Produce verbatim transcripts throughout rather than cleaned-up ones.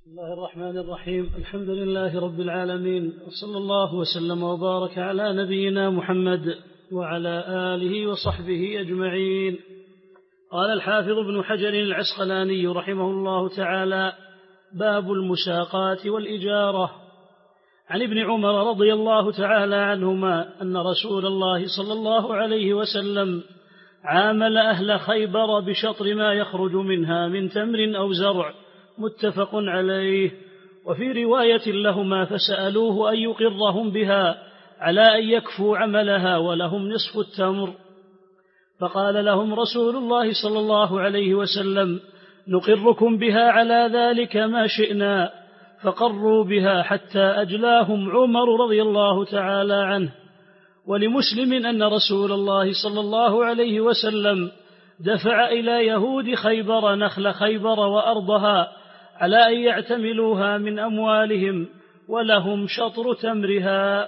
بسم الله الرحمن الرحيم. الحمد لله رب العالمين، وصلى الله وسلم وبارك على نبينا محمد وعلى آله وصحبه أجمعين. قال الحافظ ابن حجر العسقلاني رحمه الله تعالى: باب المساقات والإجارة. عن ابن عمر رضي الله تعالى عنهما أن رسول الله صلى الله عليه وسلم عامل أهل خيبر بشطر ما يخرج منها من تمر أو زرع، متفق عليه. وفي رواية لهما: فسألوه أن يقرهم بها على أن يكفوا عملها ولهم نصف التمر، فقال لهم رسول الله صلى الله عليه وسلم: نقركم بها على ذلك ما شئنا، فقروا بها حتى أجلاهم عمر رضي الله تعالى عنه. ولمسلم أن رسول الله صلى الله عليه وسلم دفع إلى يهود خيبر نخل خيبر وأرضها على أن يعتملوها من أموالهم ولهم شطر تمرها.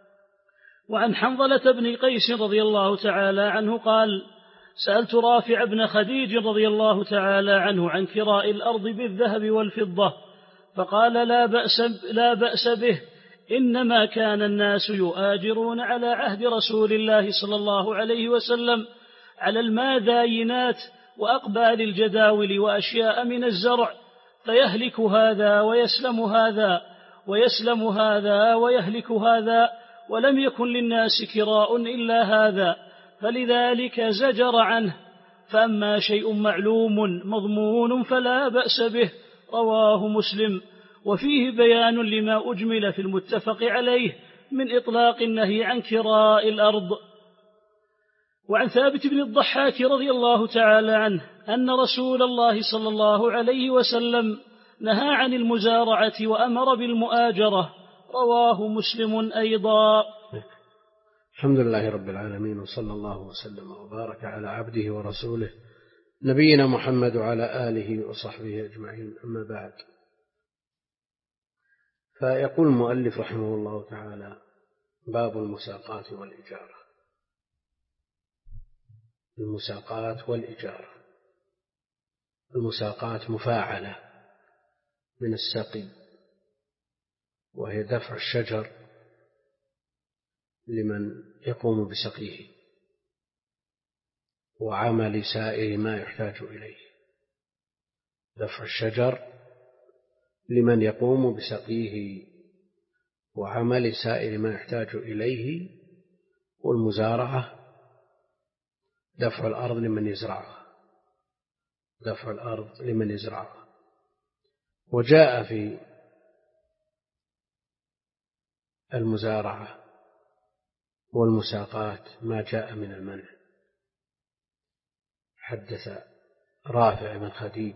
وعن حنظلة بن قيس رضي الله تعالى عنه قال: سألت رافع بن خديج رضي الله تعالى عنه عن كراء الأرض بالذهب والفضة، فقال: لا بأس, لا بأس به، إنما كان الناس يؤاجرون على عهد رسول الله صلى الله عليه وسلم على الماذاينات وأقبال الجداول وأشياء من الزرع، فيهلك هذا ويسلم هذا ويسلم هذا ويهلك هذا، ولم يكن للناس كراء إلا هذا، فلذلك زجر عنه. فأما شيء معلوم مضمون فلا بأس به. رواه مسلم. وفيه بيان لما أجمل في المتفق عليه من إطلاق النهي عن كراء الأرض. وعن ثابت بن الضحاك رضي الله تعالى عنه أن رسول الله صلى الله عليه وسلم نهى عن المزارعة وأمر بالمؤاجرة. رواه مسلم أيضا. الحمد لله رب العالمين، وصلى الله وسلم وبارك على عبده ورسوله نبينا محمد وعلى آله وصحبه أجمعين، أما بعد. فيقول المؤلف رحمه الله تعالى: باب المساقات والإجارة. المساقات والإجارة. المساقات مفاعلة من السقي، وهي دفع الشجر لمن يقوم بسقيه وعمل سائر ما يحتاج إليه. دفع الشجر لمن يقوم بسقيه وعمل سائر ما يحتاج إليه. والمزارعة دفع الأرض لمن يزرعها، دفع الأرض لمن يزرعها. وجاء في المزارعة والمساقات ما جاء من المنع. حدث رافع بن خديج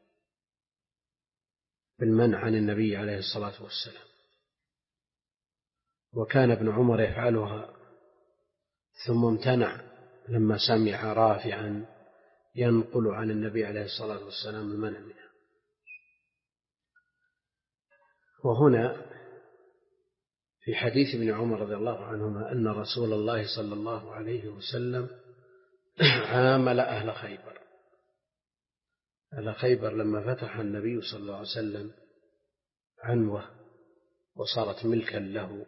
بالمنع عن النبي عليه الصلاة والسلام، وكان ابن عمر يفعلها ثم امتنع لما سمع رافعا ينقل عن النبي عليه الصلاة والسلام المنع منها. وهنا في حديث ابن عمر رضي الله عنهما أن رسول الله صلى الله عليه وسلم عامل أهل خيبر. أهل خيبر لما فتح النبي صلى الله عليه وسلم عنوة وصارت ملكا له،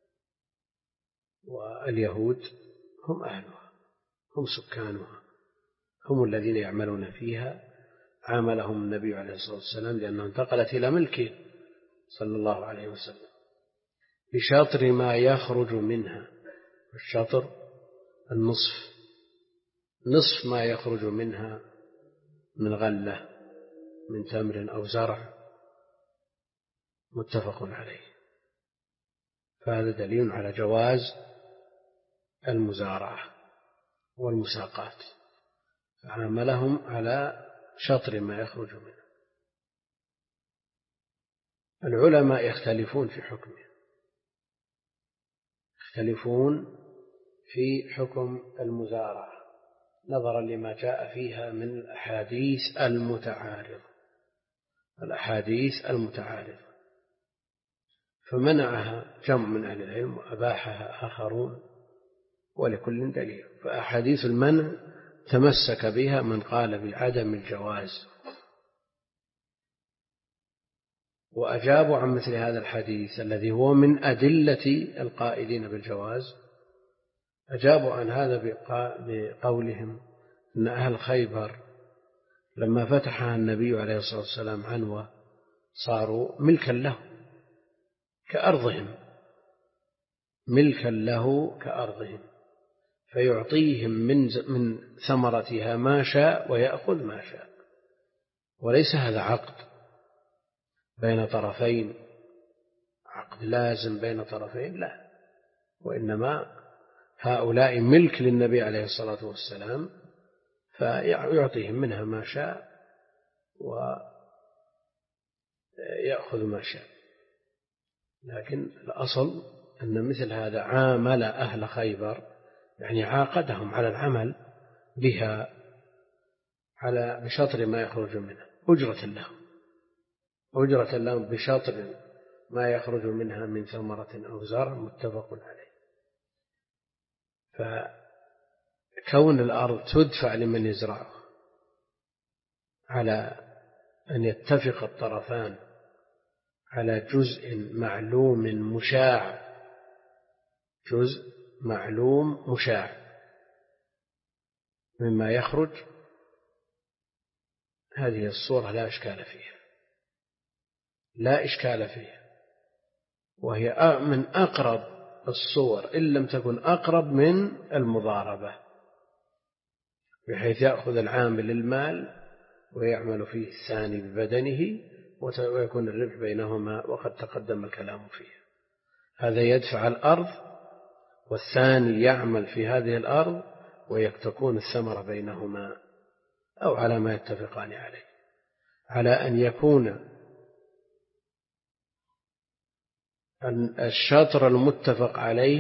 واليهود هم أهلها، هم سكانها، هم الذين يعملون فيها. عاملهم النبي عليه الصلاة والسلام لأنها انتقلت إلى ملكه صلى الله عليه وسلم بشطر ما يخرج منها. الشطر النصف، نصف ما يخرج منها من غلة من تمر أو زرع، متفق عليه. فهذا دليل على جواز المزارعة والمساقات، فعاملهم على شطر ما يخرج منه. العلماء يختلفون في حكمه، يختلفون في حكم المزارعة نظرا لما جاء فيها من الأحاديث المتعارضة الأحاديث المتعارضة فمنعها جمع من أهل العلم وأباحها آخرون، ولكل دليل. فأحاديث المنع تمسك بها من قال بعدم الجواز، وأجابوا عن مثل هذا الحديث الذي هو من أدلة القائلين بالجواز، أجابوا عن هذا بقولهم أن أهل خيبر لما فتحها النبي عليه الصلاة والسلام عنوة صاروا ملكا له كأرضهم، ملكا له كأرضهم، فيعطيهم من من ثمرتها ما شاء ويأخذ ما شاء. وليس هذا عقد بين طرفين، عقد لازم بين طرفين، لا، وإنما هؤلاء ملك للنبي عليه الصلاة والسلام فيعطيهم منها ما شاء ويأخذ ما شاء. لكن الأصل أن مثل هذا عامل أهل خيبر، يعني عاقدهم على العمل بها على بشطر ما يخرج منها، أجرة لهم، أجرة لهم بشطر ما يخرج منها من ثمرة أو زرع متفق عليه. فكون الأرض تدفع لمن يزرعها على أن يتفق الطرفان على جزء معلوم مشاع، جزء معلوم مشاع مما يخرج، هذه الصورة لا إشكال فيها، لا إشكال فيها، وهي من أقرب الصور إن لم تكن أقرب من المضاربة، بحيث يأخذ العامل المال ويعمل فيه الثاني ببدنه ويكون الربح بينهما، وقد تقدم الكلام فيه. هذا يدفع الأرض والثاني يعمل في هذه الأرض وتكون الثمرة بينهما، أو على ما يتفقان عليه، على أن يكون الشطر المتفق عليه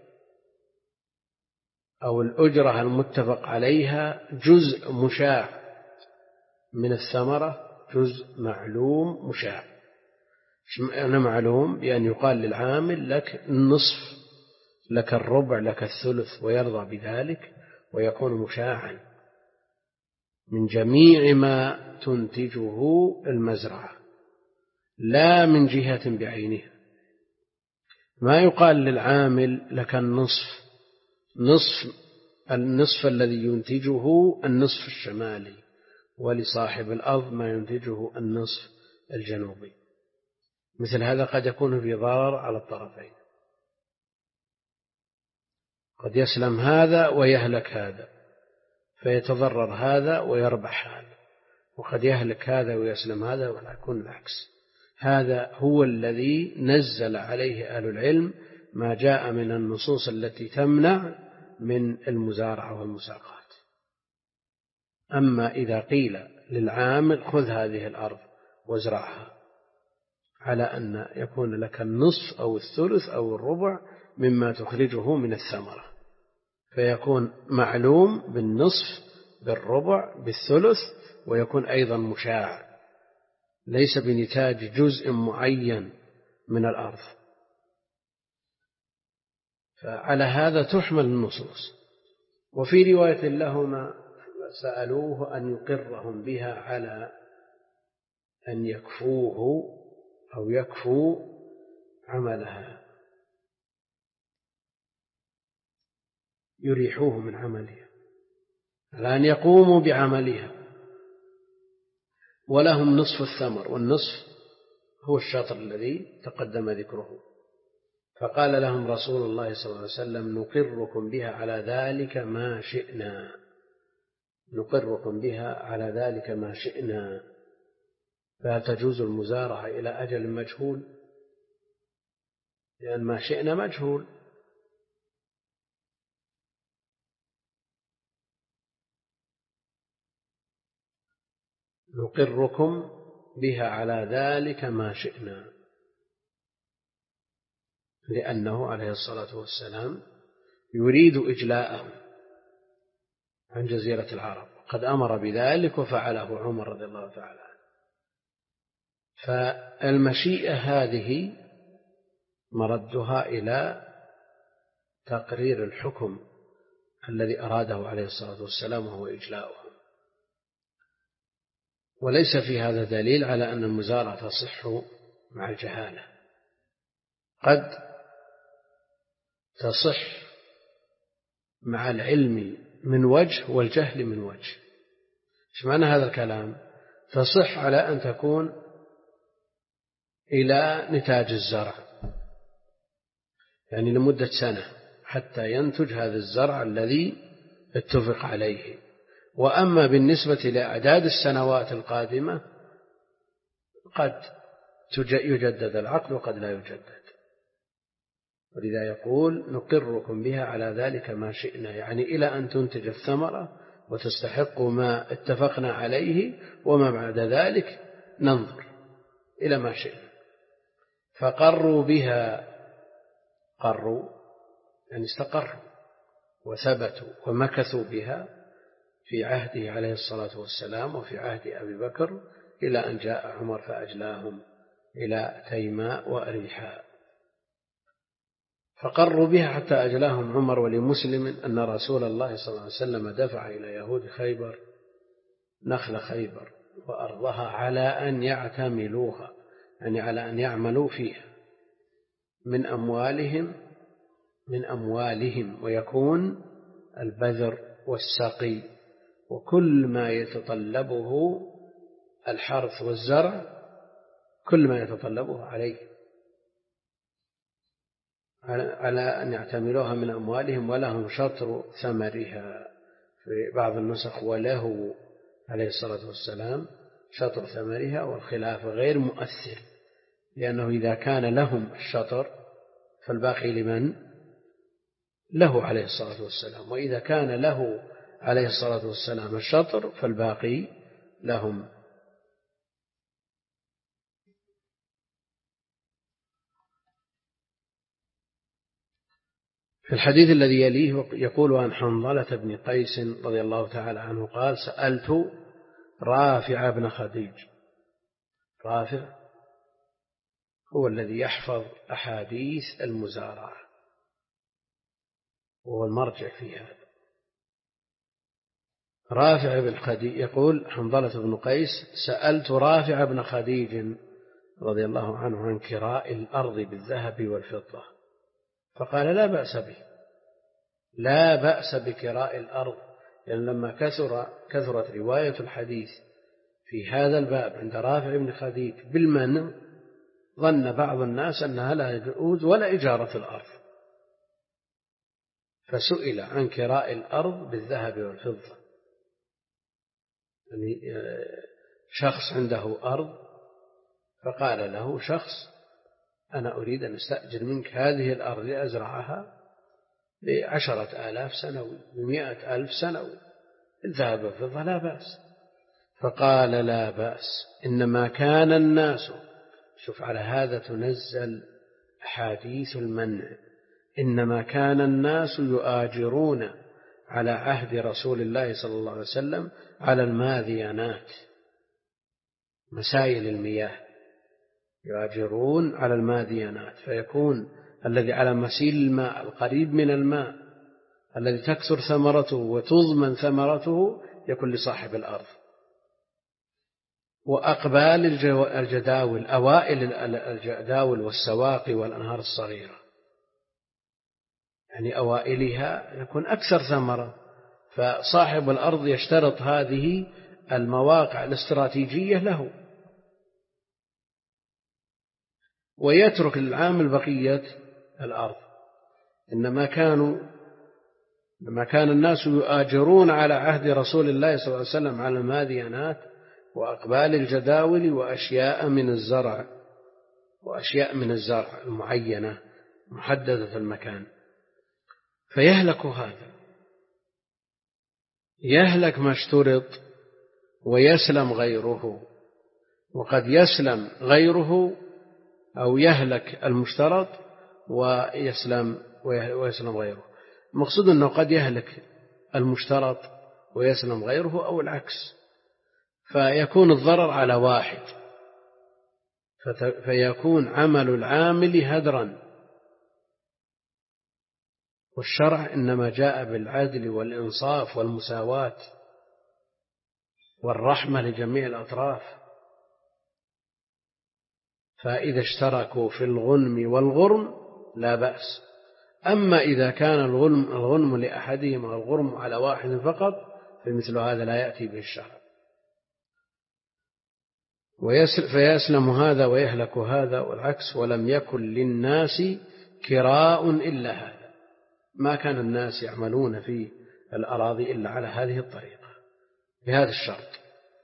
أو الأجرة المتفق عليها جزء مشاع من الثمرة، جزء معلوم مشاع. أنا معلوم بأن يقال للعامل لك النصف، لك الربع، لك الثلث، ويرضى بذلك ويكون مشاعا من جميع ما تنتجه المزرعة، لا من جهة بعينها. ما يقال للعامل لك النصف، نصف النصف الذي ينتجه النصف الشمالي، ولصاحب الأرض ما ينتجه النصف الجنوبي. مثل هذا قد يكون في ضرر على الطرفين، قد يسلم هذا ويهلك هذا، فيتضرر هذا ويربح هذا، وقد يهلك هذا ويسلم هذا، ولا يكون العكس. هذا هو الذي نزل عليه أهل العلم ما جاء من النصوص التي تمنع من المزارعة والمساقات. أما إذا قيل للعامل خذ هذه الأرض وازرعها على أن يكون لك النصف أو الثلث أو الربع مما تخرجه من الثمرة، فيكون معلوم بالنصف بالربع بالثلث، ويكون أيضا مشاع ليس بنتاج جزء معين من الأرض. فعلى هذا تحمل النصوص. وفي رواية لهما سألوه أن يقرهم بها على أن يكفوه أو يكفوا عملها، يريحوه من عملها، على أن يقوموا بعملها، ولهم نصف الثمر، والنصف هو الشطر الذي تقدم ذكره. فقال لهم رسول الله صلى الله عليه وسلم نقركم بها على ذلك ما شئنا، نقركم بها على ذلك ما شئنا. فهل تجوز المزارعة إلى أجل مجهول؟ لأن ما شئنا مجهول. نقركم بها على ذلك ما شئنا، لأنه عليه الصلاة والسلام يريد إجلاءهم عن جزيرة العرب، قد أمر بذلك وفعله عمر رضي الله تعالى عنه. فالمشيئة هذه مردها إلى تقرير الحكم الذي أراده عليه الصلاة والسلام وهو إجلاؤهم. وليس في هذا دليل على أن المزارعة تصح مع الجهالة. قد تصح مع العلم من وجه والجهل من وجه. ايش معنى هذا الكلام؟ تصح على أن تكون إلى نتاج الزرع، يعني لمدة سنة حتى ينتج هذا الزرع الذي اتفق عليه. وأما بالنسبة لأعداد السنوات القادمة قد يجدد العقد وقد لا يجدد، ولذا يقول نقركم بها على ذلك ما شئنا، يعني إلى أن تنتج الثمرة وتستحق ما اتفقنا عليه، وما بعد ذلك ننظر إلى ما شئنا. فقروا بها، قروا يعني استقروا وثبتوا ومكثوا بها في عهده عليه الصلاة والسلام وفي عهد أبي بكر، إلى أن جاء عمر فأجلاهم إلى تيماء وأريحاء. فقروا بها حتى أجلاهم عمر. ولمسلم أن رسول الله صلى الله عليه وسلم دفع إلى يهود خيبر نخل خيبر وأرضها على أن يعتملوها، يعني على أن يعملوا فيها من أموالهم من أموالهم ويكون البذر والسقي وكل ما يتطلبه الحرث والزرع، كل ما يتطلبه عليه على أن يعتملوها من أموالهم، ولهم شطر ثمرها. في بعض النسخ وله عليه الصلاة والسلام شطر ثمرها، والخلاف غير مؤثر، لأنه إذا كان لهم الشطر فالباقي لمن؟ له عليه الصلاة والسلام، وإذا كان له عليه الصلاة والسلام الشطر فالباقي لهم. في الحديث الذي يليه يقول عن حنظلة بن قيس رضي الله تعالى عنه قال سألت رافع بن خديج. رافع هو الذي يحفظ أحاديث المزارعة وهو المرجع في هذا. رافع بن خديج يقول حنظلة بن قيس سألت رافع بن خديج رضي الله عنه عن كراء الأرض بالذهب والفضة، فقال لا بأس به، لا بأس بكراء الأرض، لأن يعني لما كثر كثرت رواية الحديث في هذا الباب عند رافع بن خديج بالمنع، ظن بعض الناس أنها لا يجوز ولا إجارة الأرض، فسئل عن كراء الأرض بالذهب والفضة. يعني شخص عنده أرض فقال له شخص أنا أريد أن أستأجر منك هذه الأرض لأزرعها بعشرة آلاف سنوي بمئة ألف سنوي، الذهب والفضة لا بأس. فقال لا بأس، إنما كان الناس، شوف على هذا تنزل أحاديث المنع، إنما كان الناس يؤاجرون على عهد رسول الله صلى الله عليه وسلم على الماذيانات، مسائل المياه، يؤاجرون على الماذيانات، فيكون الذي على مسيل الماء القريب من الماء الذي تكثر ثمرته وتضمن ثمرته يكون لصاحب الأرض. وأقبال الجداول، أوائل الجداول والسواقي والأنهار الصغيرة، يعني أوائلها يكون أكثر ثمرة، فصاحب الأرض يشترط هذه المواقع الاستراتيجية له، ويترك للعامل بقية الأرض. إنما كانوا لما كان الناس يؤاجرون على عهد رسول الله صلى الله عليه وسلم على الماذيانات وأقبال الجداول وأشياء من الزرع وأشياء من الزرع المعينة محددة المكان، فيهلك هذا، يهلك ما اشترط ويسلم غيره، وقد يسلم غيره أو يهلك المشترط ويسلم ويسلم غيره. المقصود أنه قد يهلك المشترط ويسلم غيره أو العكس، فيكون الضرر على واحد، فيكون عمل العامل هدرا. والشرع إنما جاء بالعدل والإنصاف والمساواة والرحمة لجميع الأطراف، فإذا اشتركوا في الغنم والغرم لا بأس. أما إذا كان الغنم, الغنم لأحدهم والغرم على واحد فقط فمثل هذا لا يأتي به الشرع، فيسلم هذا ويهلك هذا والعكس. ولم يكن للناس كراء إلا هذا، ما كان الناس يعملون في الأراضي إلا على هذه الطريقة بهذا الشرط،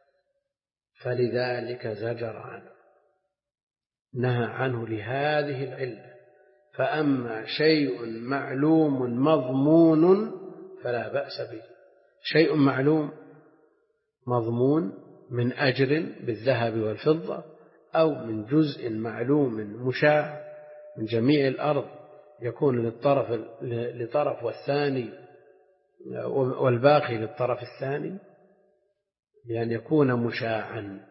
فلذلك زجر عنه، نهى عنه لهذه العلة. فأما شيء معلوم مضمون فلا بأس به. شيء معلوم مضمون من أجر بالذهب والفضة، أو من جزء معلوم مشاع من جميع الأرض يكون للطرف لطرف والثاني والباقي للطرف الثاني، يعني يكون مشاعا،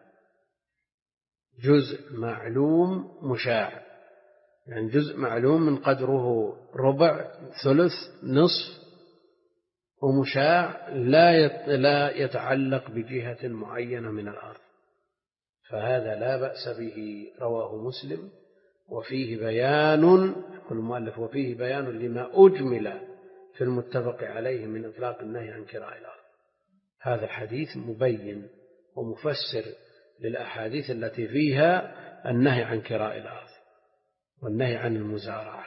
جزء معلوم مشاع، يعني جزء معلوم من قدره ربع ثلث نصف ومشاع لا يتعلق بجهة معينة من الأرض، فهذا لا بأس به. رواه مسلم. وفيه بيان، يقول المؤلف وفيه بيان لما أجمل في المتفق عليه من إطلاق النهي عن كراء الأرض. هذا الحديث مبين ومفسر للأحاديث التي فيها النهي عن كراء الأرض والنهي عن المزارعة.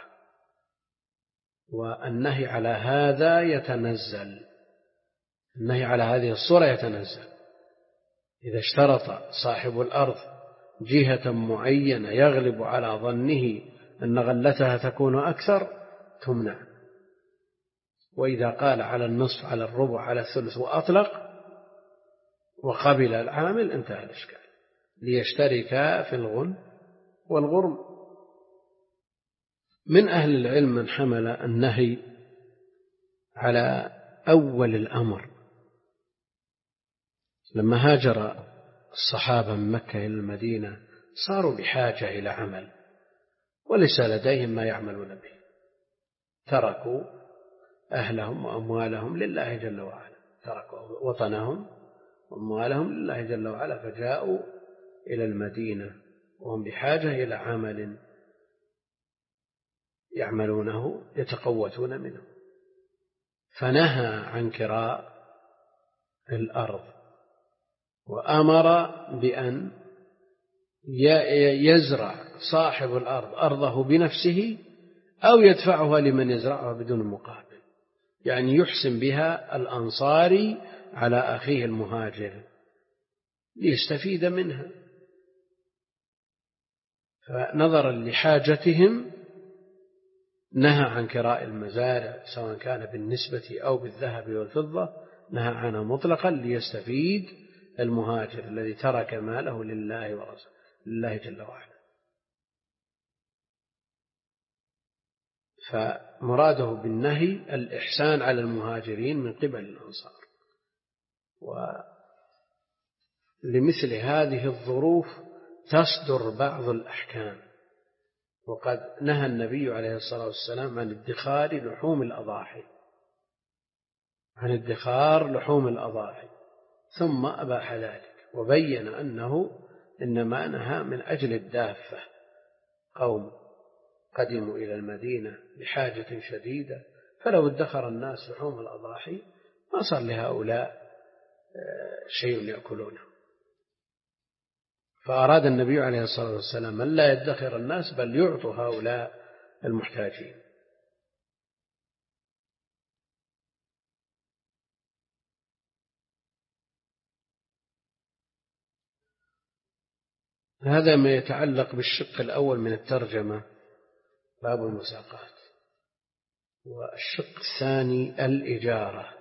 والنهي على هذا يتنزل، النهي على هذه الصورة يتنزل إذا اشترط صاحب الأرض جهة معينة يغلب على ظنه أن غلتها تكون أكثر تمنع، وإذا قال على النصف على الربع على الثلث وأطلق وقبل العامل انتهى الإشكال، ليشتركا في الغنم والغرم. من أهل العلم من حمل النهي على أول الأمر، لما هاجر الصحابة من مكة إلى المدينة صاروا بحاجة إلى عمل وليس لديهم ما يعملون به، تركوا أهلهم وأموالهم لله جل وعلا، تركوا وطنهم وأموالهم لله جل وعلا، فجاءوا إلى المدينة وهم بحاجة إلى عمل يعملونه يتقوتون منه، فنهى عن كراء الأرض وأمر بأن يزرع صاحب الأرض أرضه بنفسه أو يدفعها لمن يزرعها بدون مقابل، يعني يحسن بها الأنصاري على أخيه المهاجر ليستفيد منها. فنظرا لحاجتهم نهى عن كراء المزارع سواء كان بالنسبة أو بالذهب والفضة، نهى عنها مطلقا ليستفيد المهاجر الذي ترك ماله لله ورسوله لله جل وعلا. فمراده بالنهي الإحسان على المهاجرين من قبل الأنصار. ولمثل هذه الظروف تصدر بعض الأحكام، وقد نهى النبي عليه الصلاة والسلام عن ادخار لحوم الأضاحي عن ادخار لحوم الأضاحي ثم أباح ذلك، وبين أنه إنما نهى من أجل الدافة، قوم قدموا إلى المدينة بحاجة شديدة، فلو ادخر الناس لحوم الأضاحي ما صار لهؤلاء شيء يأكلونه، فأراد النبي عليه الصلاة والسلام أن لا يدخر الناس بل يعطوا هؤلاء المحتاجين. هذا ما يتعلق بالشق الأول من الترجمة، باب المساقات. والشق الثاني الإجارة،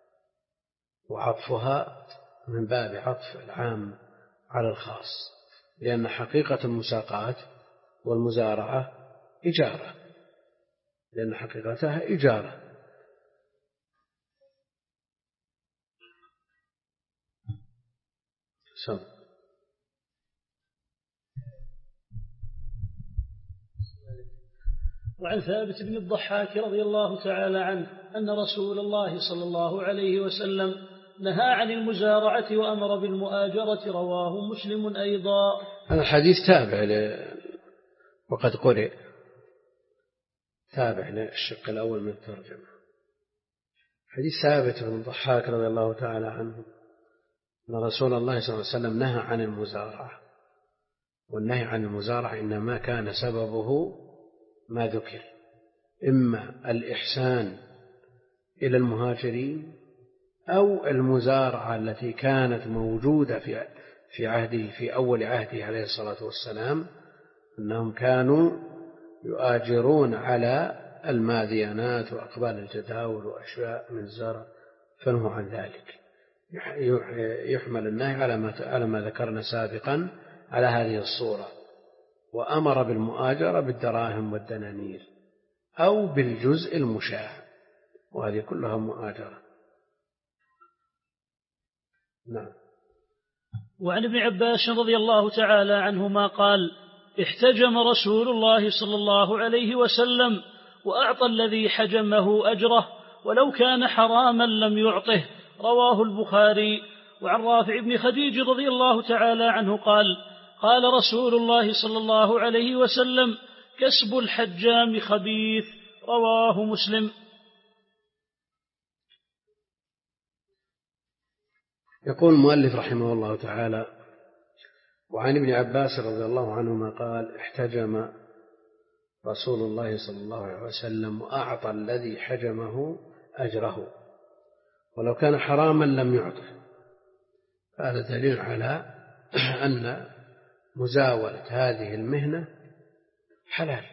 وعطفها من باب عطف العام على الخاص، لأن حقيقة المساقات والمزارعة إجارة، لأن حقيقتها إجارة. سم وعن ثابت بن الضحاك رضي الله تعالى عنه أن رسول الله صلى الله عليه وسلم نهى عن المزارعة وأمر بالمؤاجرة، رواه مسلم أيضا. هذا الحديث تابع وقد قرئ. تابع الشق الأول من الترجمة. حديث ثابت بن الضحاك رضي الله تعالى عنه أن رسول الله صلى الله عليه وسلم نهى عن المزارعة، والنهي عن المزارعة إنما كان سببه ما ذكر، إما الإحسان إلى المهاجرين أو المزارعة التي كانت موجودة في في عهده في أول عهده عليه الصلاة والسلام، أنهم كانوا يؤاجرون على الماديانات وأقبال الجداول وأشياء من الزرع، فنهوا عن ذلك. يحمل النهي على ما على ما ذكرنا سابقا على هذه الصورة، وأمر بالمؤاجرة بالدراهم والدنانير أو بالجزء المشاع، وهذه كلها مؤاجرة. نعم. وعن ابن عباس رضي الله تعالى عنهما قال: احتجم رسول الله صلى الله عليه وسلم وأعطى الذي حجمه أجره ولو كان حراما لم يعطه، رواه البخاري. وعن رافع بن خديج رضي الله تعالى عنه قال: قال رسول الله صلى الله عليه وسلم: كسب الحجام خبيث، رواه مسلم. يقول المؤلف رحمه الله تعالى: وعن ابن عباس رضي الله عنهما قال: احتجم رسول الله صلى الله عليه وسلم وأعطى الذي حجمه أجره ولو كان حراما لم يعطه. هذا دليل على أن مزاولة هذه المهنة حلال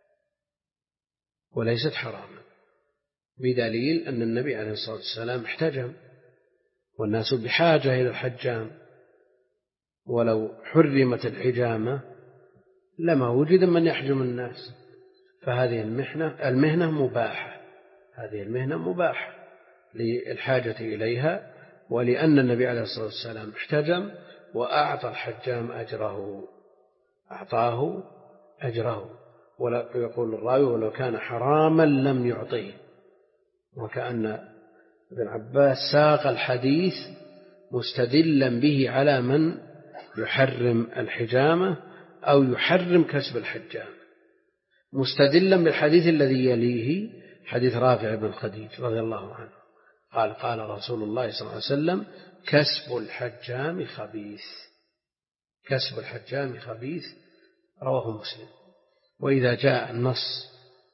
وليست حراما، بدليل أن النبي عليه الصلاة والسلام احتجم، والناس بحاجة إلى الحجام، ولو حرمت الحجامة لما وجد من يحجم الناس. فهذه المهنة المهنة مباحة، هذه المهنة مباحة للحاجة إليها، ولأن النبي عليه الصلاة والسلام احتجم وأعطى الحجام أجره، أعطاه أجره. ويقول الراوي: ولو كان حراما لم يعطيه. وكأن ابن عباس ساق الحديث مستدلا به على من يحرم الحجامة أو يحرم كسب الحجام، مستدلا بالحديث الذي يليه حديث رافع بن خديج رضي الله عنه قال: قال رسول الله صلى الله عليه وسلم: كسب الحجام خبيث. كسب الحجام خبيث، رواه مسلم. وإذا جاء النص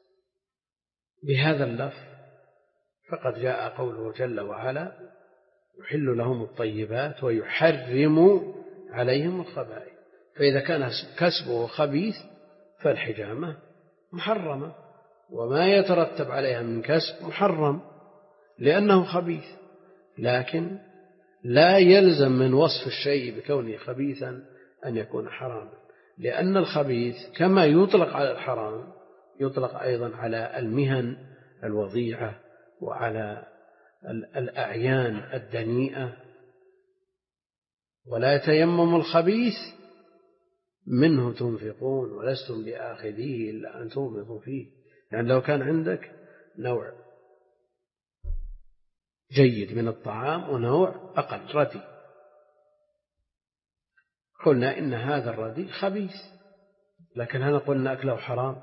بهذا اللفظ فقد جاء قوله جل وعلا: يحل لهم الطيبات ويحرم عليهم الخبائث. فإذا كان كسبه خبيث فالحجامة محرمة، وما يترتب عليها من كسب محرم لأنه خبيث. لكن لا يلزم من وصف الشيء بكونه خبيثا أن يكون حراما، لأن الخبيث كما يطلق على الحرام يطلق أيضا على المهن الوضيعة وعلى الأعيان الدنيئة. ولا يتيمم الخبيث منه تنفقون ولستم بآخذيه إلا أن تنفقوا فيه. يعني لو كان عندك نوع جيد من الطعام ونوع أقل ردي، قلنا إن هذا الردي خبيث، لكن هل قلنا أكله حرام؟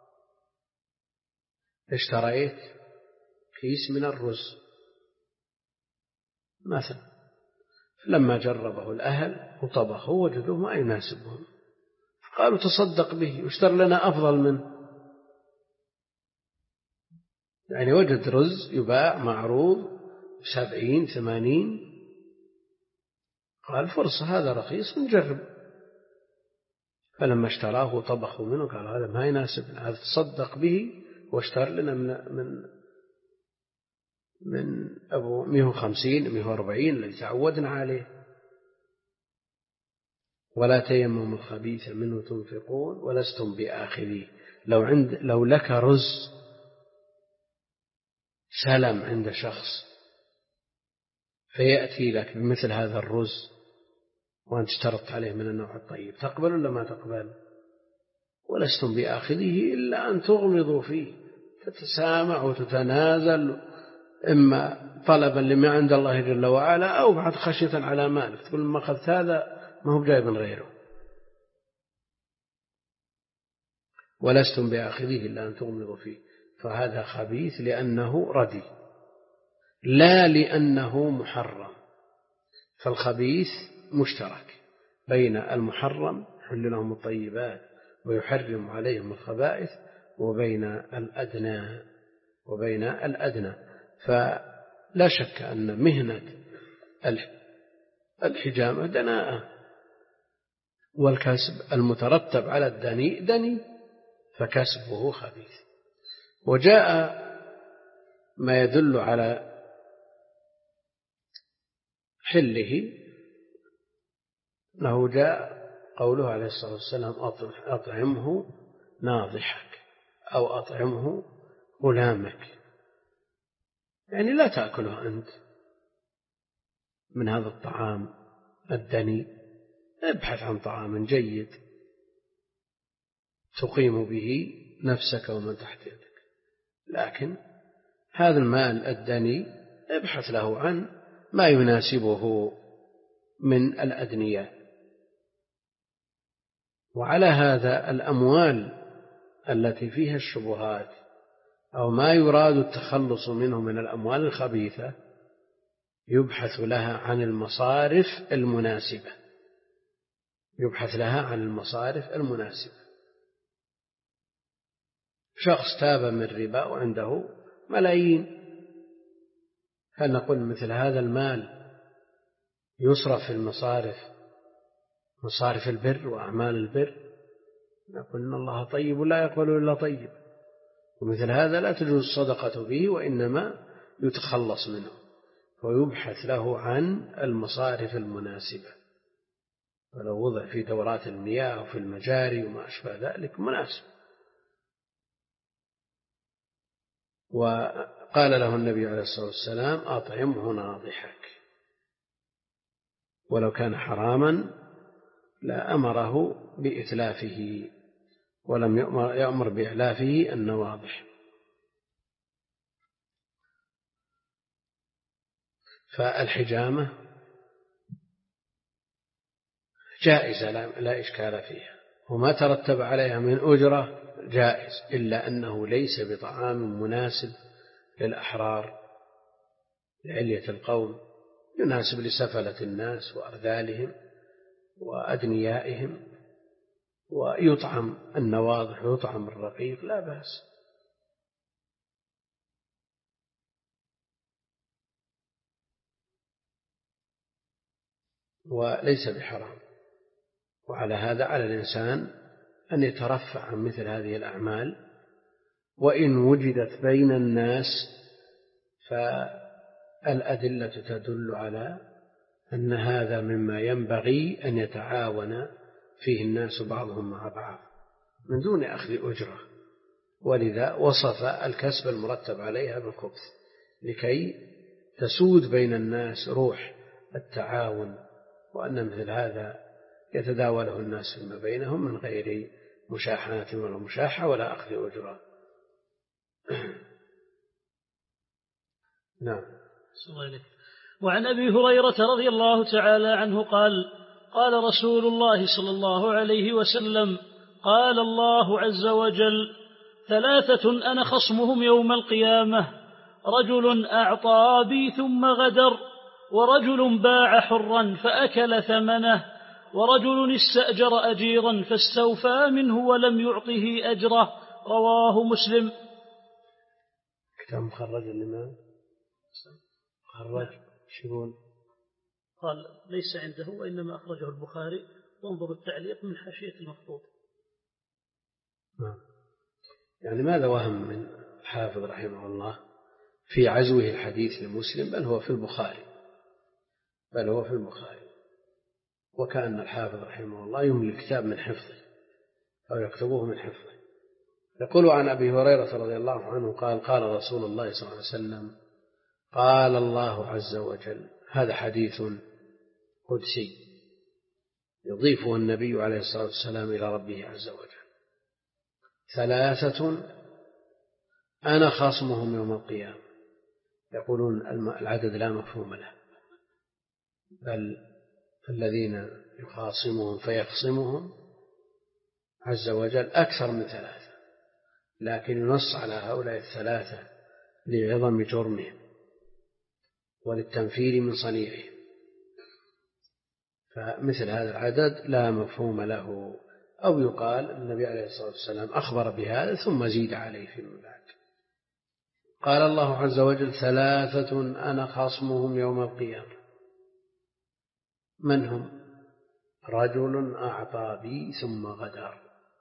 اشتريت كيس من الرز مثلا، لما جربه الأهل وطبخه وجدوه ما يناسبهم، قالوا تصدق به واشتر لنا أفضل منه. يعني وجد رز يباع معروض سبعين ثمانين، قال فرصة هذا رخيص نجرب. فلما اشتراه وطبخه منه قال هذا ما يناسب، هذا تصدق به واشتر لنا من من من أبو مئة وخمسين مئة وأربعين الذي تعودنا عليه. ولا تيمموا الخبيث منه تنفقون ولستم بآخذيه. لو عند لو لك رز سلم عند شخص فيأتي لك بمثل هذا الرز وأنت اشترطت عليه من النوع الطيب، تقبل ولا ما تقبل؟ ولستم بآخذه إلا أن تغمضوا فيه، تتسامع وتتنازل، إما طلبا لما عند الله جل وعلا أو بعد خشية على مالك، تقول ما أخذت هذا ما هو جايب من غيره. ولستم بآخذيه إلا أن تغمضوا فيه، فهذا خبيث لأنه ردي لا لأنه محرم. فالخبيث مشترك بين المحرم يحل لهم الطيبات ويحرم عليهم الخبائث وبين الأدنى وبين الأدنى. فلا شك أن مهنة الحجامة دناءة، والكسب المترتب على الدني دني، فكسبه خبيث. وجاء ما يدل على حله، أنه جاء قوله عليه الصلاة والسلام أطعمه ناضحك أو أطعمه غلامك، يعني لا تأكله أنت من هذا الطعام الدني، ابحث عن طعام جيد تقيم به نفسك ومن تحت يدك. لكن هذا المال الدني ابحث له عن ما يناسبه من الأدنياء. وعلى هذا الأموال التي فيها الشبهات أو ما يراد التخلص منه من الأموال الخبيثة يبحث لها عن المصارف المناسبة يبحث لها عن المصارف المناسبة. شخص تاب من ربا وعنده ملايين، هل نقول مثل هذا المال يصرف في المصارف مصارف البر وأعمال البر؟ نقول إن الله طيب لا يقبل إلا طيب، ومثل هذا لا تجوز الصدقة به، وإنما يتخلص منه ويبحث له عن المصارف المناسبة. ولو وضع في دورات المياه وفي المجاري وما أشبه ذلك مناسب. وقال له النبي عليه الصلاة والسلام أطعمه ناضحك، ولو كان حراما لا أمره بإتلافه ولم يأمر بإعلافه النواضح. فالحجامة جائزة لا إشكال فيها، وما ترتب عليها من أجرة جائز، إلا أنه ليس بطعام مناسب للأحرار لعلية القوم، يناسب لسفلة الناس وأرذالهم وأدنيائهم، ويطعم النواضح ويطعم الرقيق لا بأس. وليس بحرام. وعلى هذا على الإنسان أن يترفع عن مثل هذه الأعمال، وإن وجدت بين الناس فالأدلة تدل على أن هذا مما ينبغي أن يتعاون فيه الناس بعضهم مع بعض من دون أخذ أجرة. ولذا وصف الكسب المرتب عليها بالخبث لكي تسود بين الناس روح التعاون، وأن مثل هذا يتداوله الناس فيما بينهم من غير مشاحنة ولا مشاحة ولا أخذ أجرة. نعم. وعن أبي هريرة رضي الله تعالى عنه قال قال رسول الله صلى الله عليه وسلم قال الله عز وجل ثلاثة أنا خصمهم يوم القيامة: رجل أعطى بي ثم غدر، ورجل باع حرا فأكل ثمنه، ورجل استأجر أجيرا فاستوفى منه ولم يعطه أجره. رواه مسلم. كتاب مخرج الإمام خرج شبون قال ليس عنده وإنما أخرجه البخاري، وانظر التعليق من حاشية المخطوط. نعم. يعني ماذا وهم من الحافظ رحمه الله في عزوه الحديث لمسلم؟ بل هو في البخاري بل هو في البخاري وكأن الحافظ رحمه الله يملي الكتاب من حفظه أو يكتبه من حفظه. يقول عن أبي هريرة رضي الله عنه قال قال رسول الله صلى الله عليه وسلم قال الله عز وجل. هذا حديث قدسي يضيفه النبي عليه الصلاة والسلام إلى ربه عز وجل: ثلاثة أنا خاصمهم يوم القيامة. يقولون العدد لا مفهوم له، بل الذين يخاصمهم فيخصمهم عز وجل أكثر من ثلاثة، لكن ينص على هؤلاء الثلاثة لعظم جرمهم وللتنفير من صنيعهم، فمثل هذا العدد لا مفهوم له. أو يقال النبي عليه الصلاة والسلام أخبر بهذا ثم زيد عليه فيما بعد. قال الله عز وجل: ثلاثة أنا خصمهم يوم القيامة. من هم؟ رجل أعطى بي ثم غدر،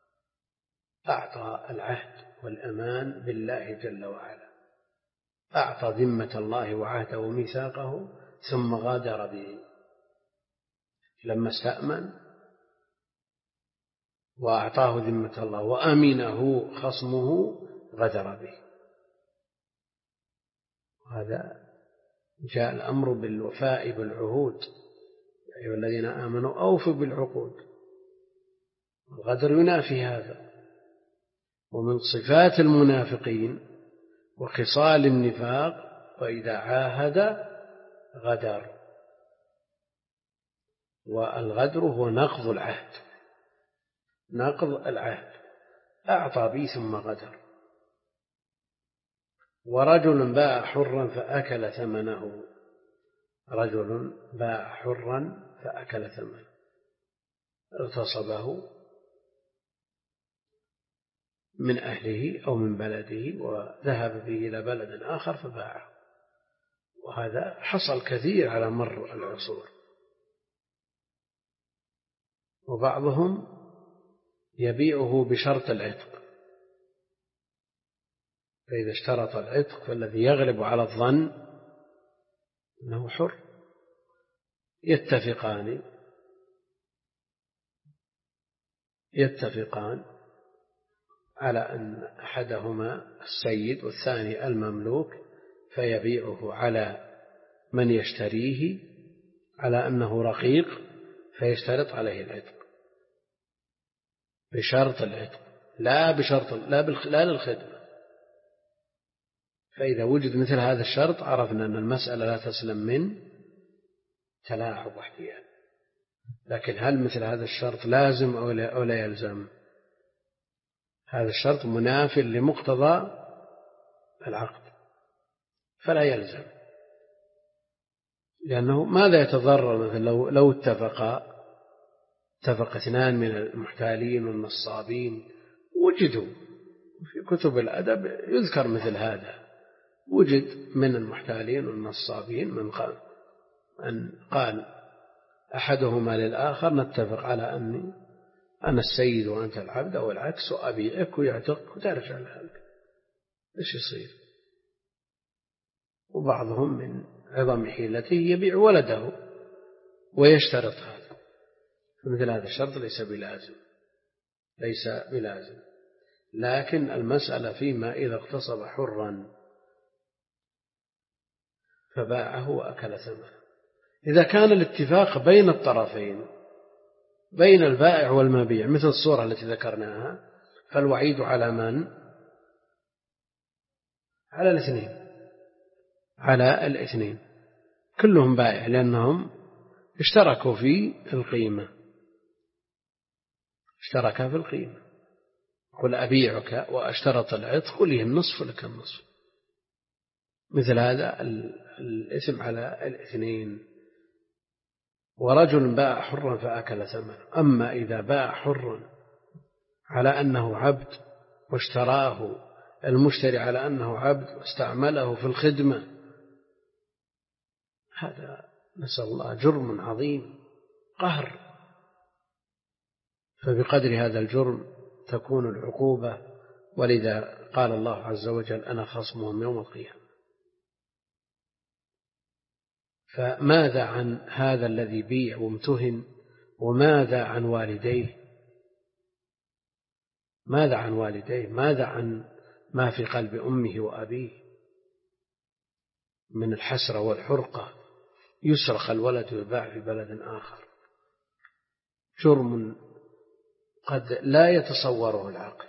أعطى العهد والأمان بالله جل وعلا، أعطى ذمة الله وعهده وميثاقه ثم غادر به، لما استأمن وأعطاه ذمة الله وأمنه خصمه غدر به. هذا جاء الأمر بالوفاء بالعهود، يا أيها الذين آمنوا أوفوا بالعقود. الغدر ينافي هذا. ومن صفات المنافقين وخصال النفاق: وإذا عاهد غدر. والغدر هو نقض العهد، نقض العهد، أعطى بي ثم غدر. ورجل باع حرا فأكل ثمنه، رجل باع حرا فأكل ثمنه، اغتصبه من أهله أو من بلده وذهب به إلى بلد آخر فباعه، وهذا حصل كثير على مر العصور. وبعضهم يبيعه بشرط العتق، فإذا اشترط العتق فالذي يغلب على الظن أنه حر، يتفقان يتفقان على أن أحدهما السيد والثاني المملوك، فيبيعه على من يشتريه على أنه رقيق، فيشترط عليه العتق بشرط العتق، لا بشرط لا, لا للخدمة. فإذا وجد مثل هذا الشرط عرفنا أن المسألة لا تسلم من تلاعب واحتيال. لكن هل مثل هذا الشرط لازم أو لا, أو لا يلزم؟ هذا الشرط مناف لمقتضى العقد فلا يلزم، لأنه ماذا يتضرر؟ مثلا لو, لو اتفقا اتفق اثنان من المحتالين والنصابين، وجدوا في كتب الأدب يذكر مثل هذا، وجد من المحتالين والنصابين من قال أن قال أحدهما للآخر: نتفق على أني أنا السيد وأنت العبد، أو العكس، وأبيعك ويعتق وترجع لهذا، إيش يصير؟ وبعضهم من عظم حيلته يبيع ولده ويشترط هذا، فمثل هذا الشرط ليس بلازم، ليس بلازم. لكن المسألة فيما إذا اغتصب حرا فباعه وأكل ثمنه، إذا كان الاتفاق بين الطرفين، بين البائع والمبيع، مثل الصورة التي ذكرناها، فالوعيد على من؟ على الاثنين، على الاثنين كلهم بائع، لأنهم اشتركوا في القيمة، اشتركا في القيمة. قل أبيعك وأشترط العتق ولي النصف ولك النصف، مثل هذا الإثم على الاثنين. ورجل باع حرا فأكل ثمنه. أما إذا باع حرا على أنه عبد واشتراه المشتري على أنه عبد واستعمله في الخدمة، هذا نسأل الله جرم عظيم، قهر. فبقدر هذا الجرم تكون العقوبة، ولذا قال الله عز وجل: أنا خصمهم يوم القيامة. فماذا عن هذا الذي بيع وامتهن؟ وماذا عن والديه؟ ماذا عن والديه؟ ماذا عن ما في قلب أمه وأبيه من الحسرة والحرقة؟ يسرق الولد ويباع في بلد آخر، جرم قد لا يتصوره العقل.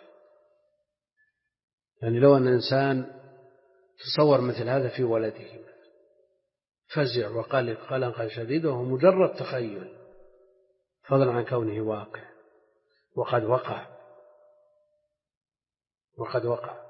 يعني لو أن الإنسان تصور مثل هذا في ولده فزع وقلق قلقا شديدا وهو مجرد تخيل، فضلا عن كونه واقع وقد وقع. وقد وقع.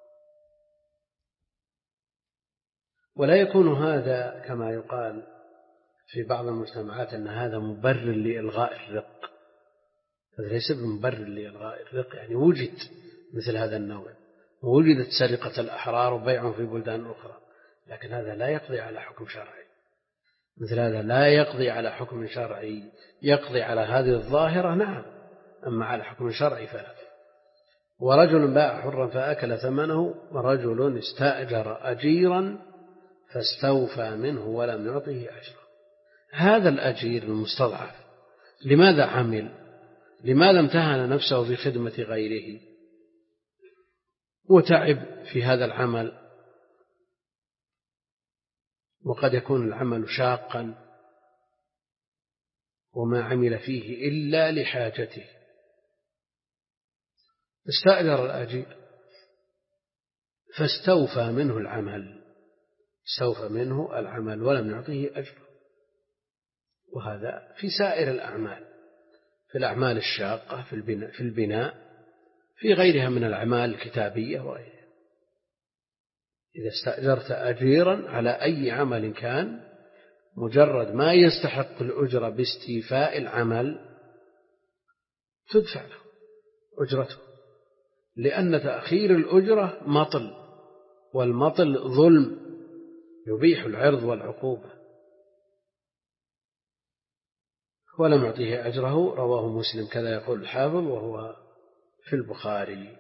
ولا يكون هذا كما يقال في بعض المجتمعات أن هذا مبرر لإلغاء الرق، هذا ليس بمبرر لإلغاء الرق، يعني وجد مثل هذا النوع، ووجدت سرقة الأحرار وبيعهم في بلدان أخرى، لكن هذا لا يقضي على حكم شرعي، مثل هذا لا يقضي على حكم شرعي، يقضي على هذه الظاهرة نعم، أما على حكم شرعي فلا. ورجل باع حرا فأكل ثمنه، ورجل استأجر أجيرا فاستوفى منه ولم يعطه أجرا. هذا الأجير المستضعف لماذا عمل؟ لماذا امتهن نفسه في خدمة غيره وتعب في هذا العمل، وقد يكون العمل شاقا وما عمل فيه إلا لحاجته. استأجر الأجير فاستوفى منه العمل، استوفى منه العمل ولم يعطه أجر. وهذا في سائر الأعمال، في الأعمال الشاقة، في البناء, في البناء في غيرها من الأعمال الكتابية وغيرها. إذا استأجرت أجيرا على أي عمل كان، مجرد ما يستحق الأجرة باستيفاء العمل تدفع له أجرته، لأن تأخير الأجرة مطل، والمطل ظلم يبيح العرض والعقوبة. ولم يعطيه أجره، رواه مسلم، كذا يقول الحافظ، وهو في البخاري.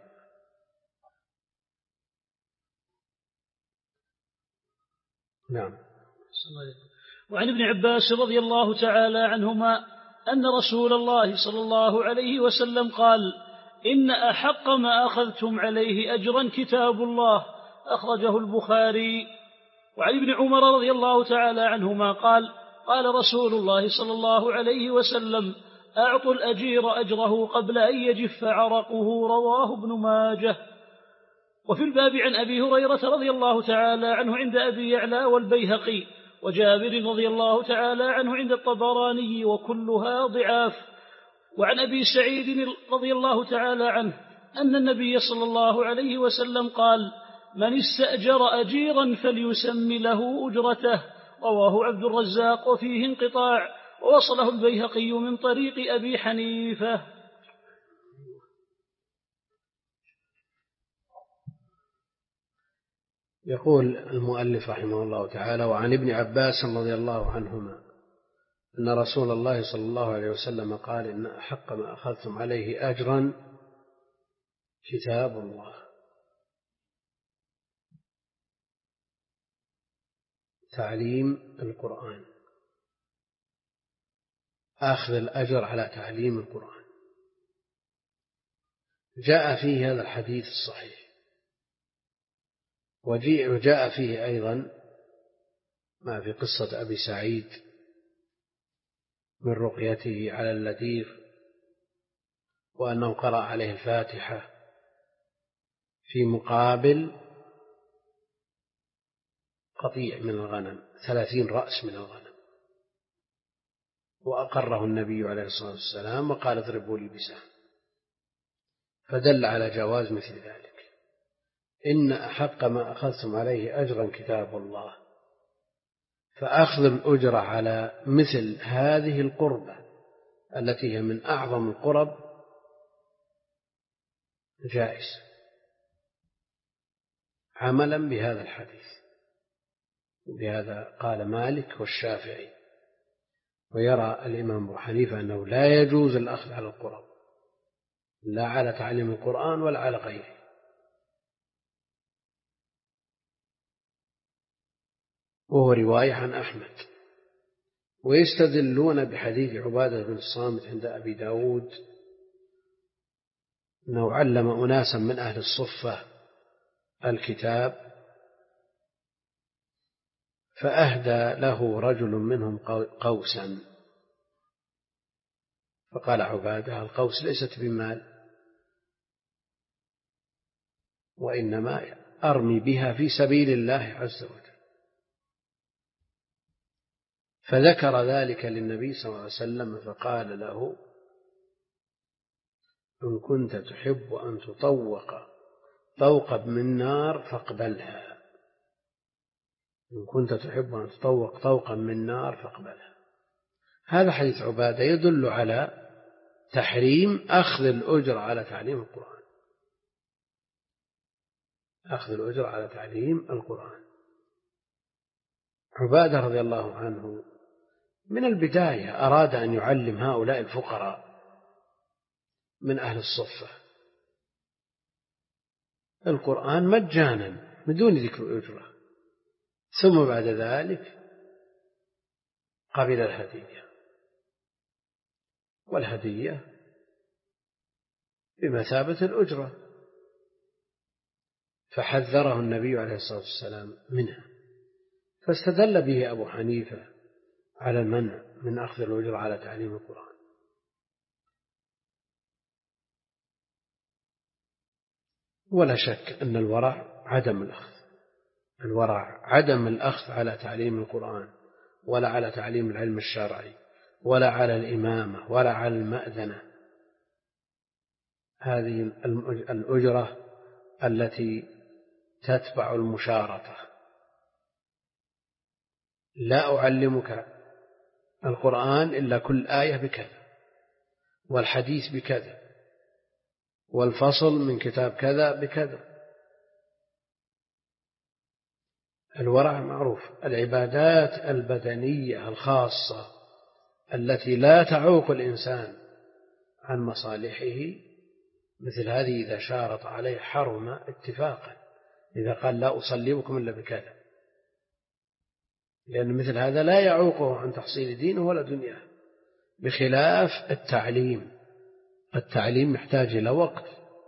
نعم. وعن ابن عباس رضي الله تعالى عنهما أن رسول الله صلى الله عليه وسلم قال: إن أحق ما أخذتم عليه أجرا كتاب الله، أخرجه البخاري. وعن ابن عمر رضي الله تعالى عنهما قال: قال رسول الله صلى الله عليه وسلم: أعطوا الأجير أجره قبل أن يجف عرقه، رواه ابن ماجه. وفي الباب عن أبي هريرة رضي الله تعالى عنه عند أبي يعلى والبيهقي، وجابر رضي الله تعالى عنه عند الطبراني، وكلها ضعاف. وعن أبي سعيد رضي الله تعالى عنه أن النبي صلى الله عليه وسلم قال: من استأجر أجيرا فليسم له أجرته، رواه عبد الرزاق، وفيه انقطاع، ووصله البيهقي من طريق أبي حنيفة. يقول المؤلف رحمه الله تعالى: وعن ابن عباس رضي الله عنهما أن رسول الله صلى الله عليه وسلم قال: إن أحق ما أخذتم عليه أجرا كتاب الله. تعليم القرآن، أخذ الأجر على تعليم القرآن. جاء فيه هذا الحديث الصحيح، وجاء فيه أيضا ما في قصة أبي سعيد من رقيته على اللذيذ، وأنه قرأ عليه الفاتحة في مقابل قطيع من الغنم، ثلاثين رأس من الغنم، وأقره النبي عليه الصلاة والسلام وقال: اضربوا لي بسهم، فدل على جواز مثل ذلك. إن أحق ما أخذتم عليه أجرا كتاب الله، فأخذ الأجرة على مثل هذه القربة التي هي من أعظم القرب جائز، عملا بهذا الحديث. بهذا قال مالك والشافعي، ويرى الإمام أبو حنيفة أنه لا يجوز الأخذ على القرب، لا على تعليم القرآن ولا على غيره. وهو رواية عن أحمد. ويستدلون بحديث عبادة بن الصامت عند أبي داود أنه علم أناسا من أهل الصفة الكتاب، فأهدى له رجل منهم قوسا، فقال عبادة: القوس ليست بمال، وإنما أرمي بها في سبيل الله عز وجل. فذكر ذلك للنبي صلى الله عليه وسلم، فقال له: إن كنت تحب أن تطوق تطوقب من نار فاقبلها، إن كنت تحب أن تطوق طوقا من نار فاقبلها. هذا حديث عبادة يدل على تحريم أخذ الأجر على تعليم القرآن، أخذ الأجر على تعليم القرآن. عبادة رضي الله عنه من البداية أراد أن يعلم هؤلاء الفقراء من أهل الصفة القرآن مجانا بدون ذكر أجرة، ثم بعد ذلك قبل الهدية، والهدية بمثابة الأجرة، فحذره النبي عليه الصلاة والسلام منها، فاستدل به أبو حنيفة على المنع من أخذ الأجر على تعليم القرآن. ولا شك أن الورع عدم الأخذ، الورع عدم الأخذ على تعليم القرآن ولا على تعليم العلم الشرعي ولا على الإمامة ولا على المأذنة، هذه الأجرة التي تتبع المشارطة. لا أعلمك القرآن إلا كل آية بكذا، والحديث بكذا، والفصل من كتاب كذا بكذا. الورع معروف. العبادات البدنية الخاصة التي لا تعوق الإنسان عن مصالحه مثل هذه إذا شارط عليه حرم اتفاقا، إذا قال لا أصلبكم إلا بكذا، لأن مثل هذا لا يعوقه عن تحصيل دينه ولا دنياه، بخلاف التعليم. التعليم يحتاج إلى وقت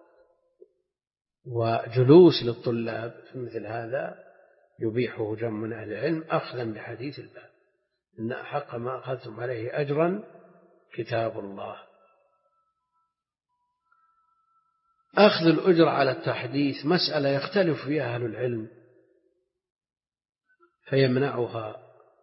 وجلوس للطلاب، في مثل هذا يبيحه جمع من أهل العلم أخذا بحديث الباب، إن أحق ما أخذتم عليه أجرا كتاب الله. أخذ الأجر على التحديث مسألة يختلف فيها أهل العلم، فيمنعها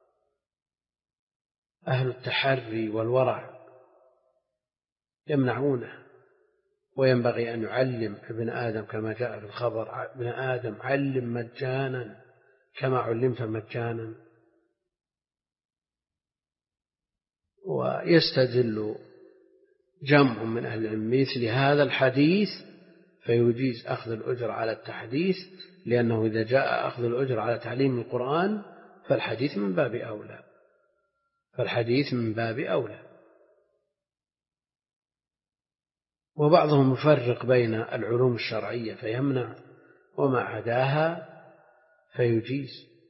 أهل التحري والورع، يمنعونه. وينبغي أن يعلم ابن آدم كما جاء في الخبر: ابن آدم علم مجانا كما علمت مجانا. ويستدل جمع من أهل العلم مثل هذا الحديث فيجيز أخذ الأجر على التحديث، لأنه إذا جاء أخذ الأجر على تعليم القرآن فالحديث من باب أولى، فالحديث من باب أولى. وبعضهم يفرق بين العلوم الشرعية فيمنع، وما عداها فيجيز،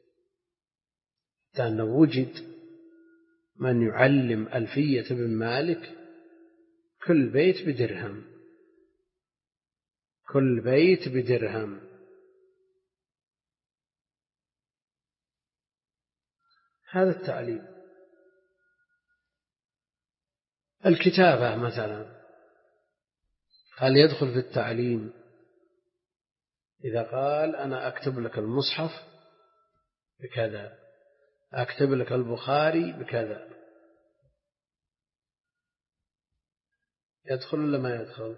لأنه وجد من يعلم ألفية بن مالك كل بيت بدرهم، كل بيت بدرهم. هذا التعليم. الكتابة مثلا هل يدخل في التعليم؟ إذا قال أنا أكتب لك المصحف بكذا، أكتب لك البخاري بكذا، يدخل ولا ما يدخل؟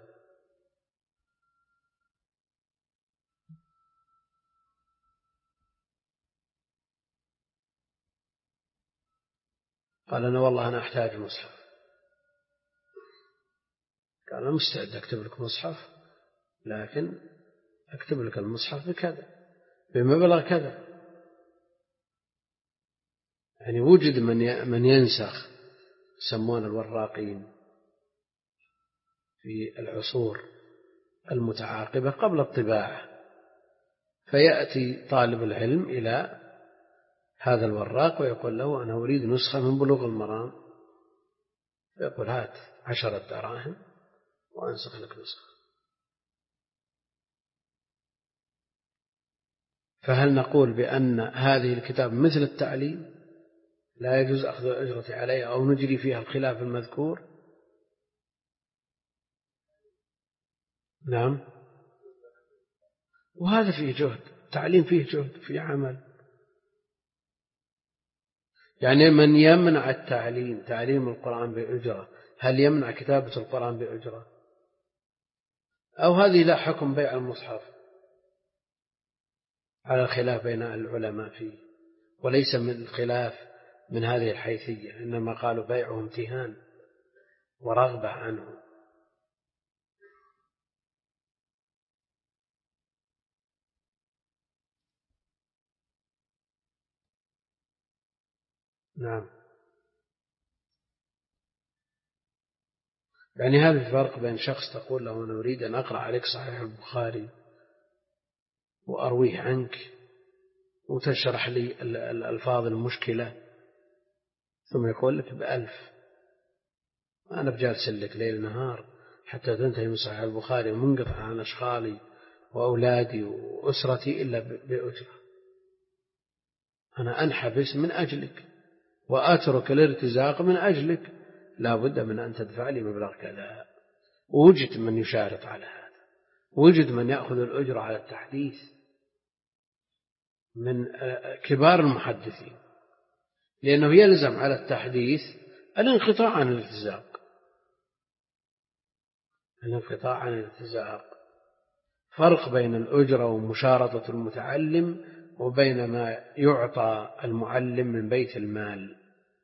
قال أنا والله أنا أحتاج مصحف، قال أنا مستعد أكتب لك مصحف، لكن أكتب لك المصحف بكذا بمبلغ كذا. يعني وجد من من ينسخ، يسمون الوراقين في العصور المتعاقبة قبل الطباعة، فيأتي طالب العلم إلى هذا الوراق ويقول له أنا أريد نسخة من بلوغ المرام، فيقول هات عشرة دراهم وأنسخ لك نسخة. فهل نقول بأن هذه الكتاب مثل التعليم لا يجوز أخذ الأجرة عليها، أو نجري فيها الخلاف المذكور؟ نعم. وهذا فيه جهد، تعليم فيه جهد، فيه عمل. يعني من يمنع التعليم تعليم القرآن بأجرة، هل يمنع كتابة القرآن بأجرة؟ أو هذه لا حكم بيع المصحف؟ على الخلاف بين العلماء فيه، وليس من الخلاف من هذه الحيثية، إنما قالوا بيعه امتهان ورغبة عنه. نعم. يعني هذا الفرق بين شخص تقول له أنا أريد أن أقرأ عليك صحيح البخاري وأرويه عنك وتشرح لي الألفاظ المشكلة، ثم يقول لك بألف، أنا بجالس لك ليل نهار حتى تنتهي من صحيح البخاري ومنقطع عن أشغالي وأولادي وأسرتي إلا بأجرة. أنا أنحبس من أجلك وأترك الارتزاق من أجلك، لا بد من أن تدفع لي مبلغ كذا. ووجد من يشارط على هذا، وجد من يأخذ الأجرة على التحديث من كبار المحدثين، لأنه يلزم على التحديث الانقطاع عن الارتزاق، الانقطاع عن الارتزاق. فرق بين الأجرة ومشارطة المتعلم وبين ما يعطى المعلم من بيت المال.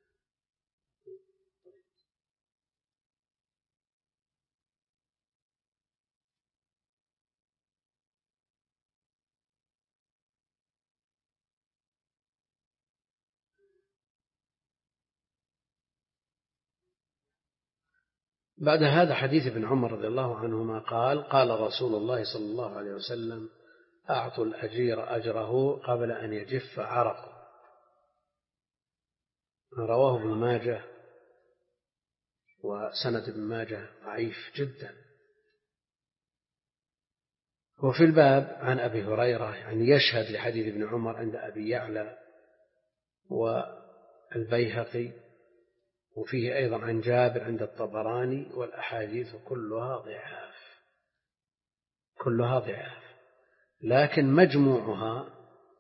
بعد هذا حديث ابن عمر رضي الله عنهما قال قال رسول الله صلى الله عليه وسلم أعطوا الأجير أجره قبل أن يجف عرقه. رواه ابن ماجه، وسند ابن ماجه ضعيف جدا. وفي الباب عن أبي هريرة، يعني يشهد لحديث ابن عمر عند أبي يعلى والبيهقي، وفيه أيضا عن جابر عند الطبراني، والأحاديث كلها ضعاف، كلها ضعاف، لكن مجموعها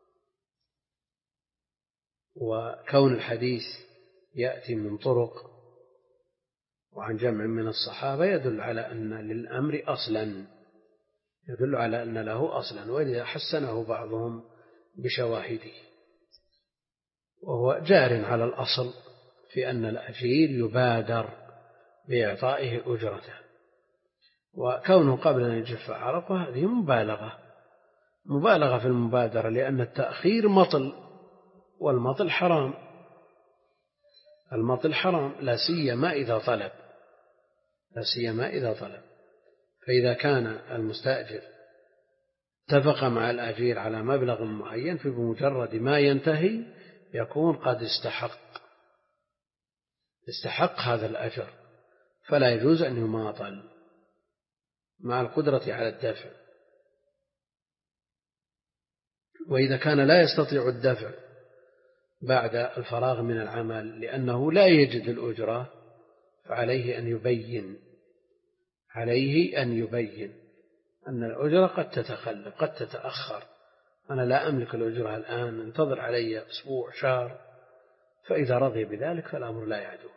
وكون الحديث يأتي من طرق وعن جمع من الصحابة يدل على أن للأمر أصلا، يدل على أن له أصلا، ولذا حسنه بعضهم بشواهده، وهو جار على الأصل في أن الأجير يبادر بإعطائه أجرته، وكونه قبل أن يجف عرقه هذه مبالغة، مبالغة في المبادرة، لأن التأخير مطل، والمطل حرام، المطل حرام، لا سيما إذا طلب، لا سيما إذا طلب. فإذا كان المستأجر اتفق مع الأجير على مبلغ معين، فبمجرد ما ينتهي يكون قد استحق استحق هذا الأجر، فلا يجوز أن يماطل مع القدرة على الدفع. وإذا كان لا يستطيع الدفع بعد الفراغ من العمل لأنه لا يجد الأجرة، فعليه أن يبين عليه أن يبين أن الأجرة قد تتخلف، قد تتأخر، أنا لا أملك الأجرة الآن، انتظر علي أسبوع شهر، فإذا رضي بذلك فالأمر لا يعدو.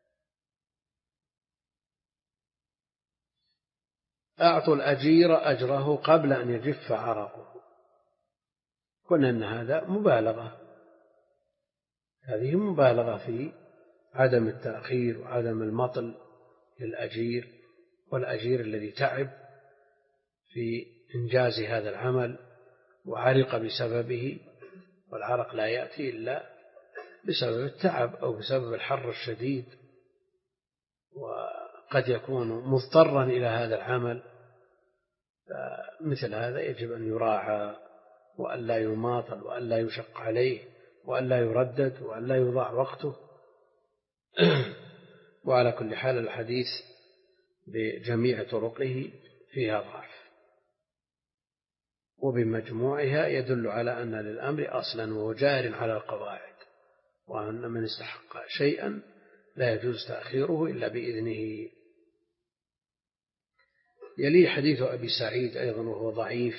أعطوا الأجير أجره قبل أن يجف عرقه، قلنا أن هذا مبالغة، هذه مبالغة في عدم التأخير وعدم المطل للأجير، والأجير الذي تعب في إنجاز هذا العمل وعرق بسببه، والعرق لا يأتي إلا بسبب التعب أو بسبب الحر الشديد، وقد يكون مضطرا إلى هذا العمل، مثل هذا يجب أن يراعى وأن لا يماطل وأن لا يشق عليه وأن لا يردد وأن لا يضاع وقته. وعلى كل حال الحديث بجميع طرقه فيها ضعف، وبمجموعها يدل على أن للأمر أصلا وهو جار على القواعد، وأن من استحق شيئا لا يجوز تأخيره إلا بإذنه. يلي حديث أبي سعيد أيضا وهو ضعيف،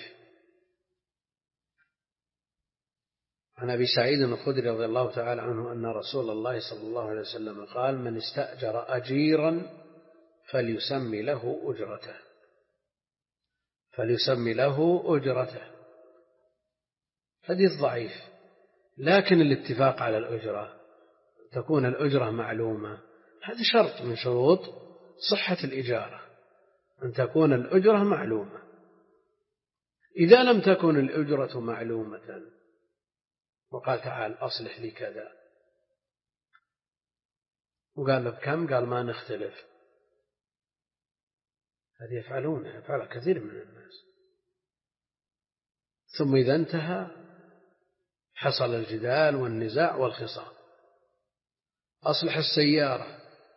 عن أبي سعيد الخدري رضي الله تعالى عنه أن رسول الله صلى الله عليه وسلم قال من استأجر أجيرا فليسمي له أجرته، فليسمي له أجرته. حديث ضعيف. لكن الاتفاق على الأجرة، تكون الأجرة معلومة، هذا شرط من شروط صحة الإجارة، أن تكون الأجرة معلومة. إذا لم تكن الأجرة معلومة وقال تعال أصلح لي كذا، وقال له بكم؟ قال ما نختلف، هذه يفعلون يفعل كثير من الناس. ثم إذا انتهى حصل الجدال والنزاع والخصام، أصلح السيارة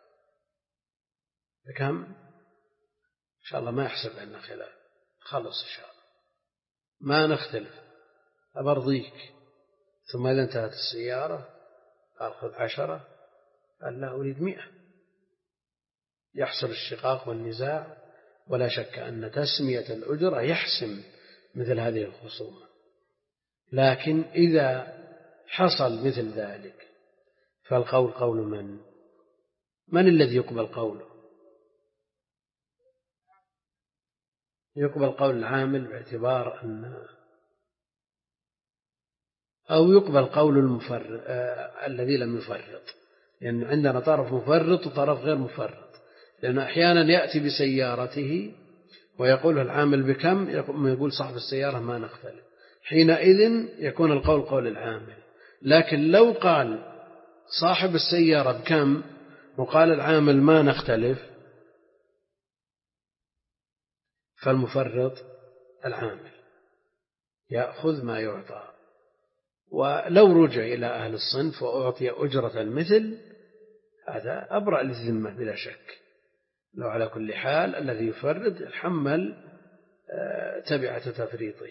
بكم؟ إن شاء الله ما يحسب عنا خلاف، خلص إن شاء الله ما نختلف، أبرضيك. ثم إذا انتهت السيارة قال خذ عشرة، قال لا أريد مئة، يحصل الشقاق والنزاع. ولا شك أن تسمية الأجرة يحسم مثل هذه الخصومة. لكن إذا حصل مثل ذلك فالقول قول من؟ من الذي يقبل قوله؟ يقبل قول العامل باعتبار أن، أو يقبل قول المفرط آه الذي لم يفرط، لأن يعني عندنا طرف مفرط وطرف غير مفرط. لأنه أحيانا يأتي بسيارته ويقول العامل بكم، يقول صاحب السيارة ما نختلف، حينئذ يكون القول قول العامل. لكن لو قال صاحب السيارة بكم وقال العامل ما نختلف، فالمفرط العامل يأخذ ما يعطى. ولو رجع إلى أهل الصنف وأعطي أجرة المثل، هذا أبرأ للذمة بلا شك. لو على كل حال الذي يفرد يحمل تبعة تفريطه.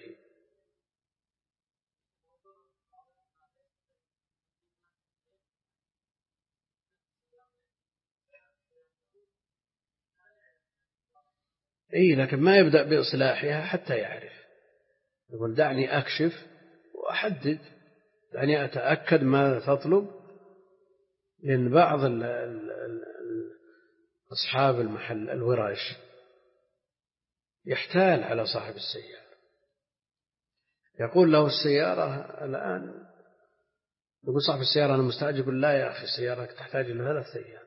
إيه، لكن ما يبدأ بإصلاحها حتى يعرف، يقول دعني أكشف وأحدد، دعني أتأكد ماذا تطلب. لأن بعض ال ال ال أصحاب المحل الورش يحتال على صاحب السيارة، يقول له السيارة الآن، يقول صاحب السيارة أنا مستعجل، يقول لا يا أخي سيارتك تحتاج إلى ثلاث أيام،